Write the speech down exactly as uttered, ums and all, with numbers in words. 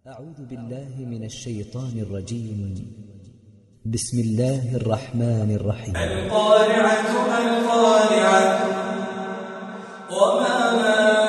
أعوذ بالله من الشيطان الرجيم. بسم الله الرحمن الرحيم. القارعة القارعة وما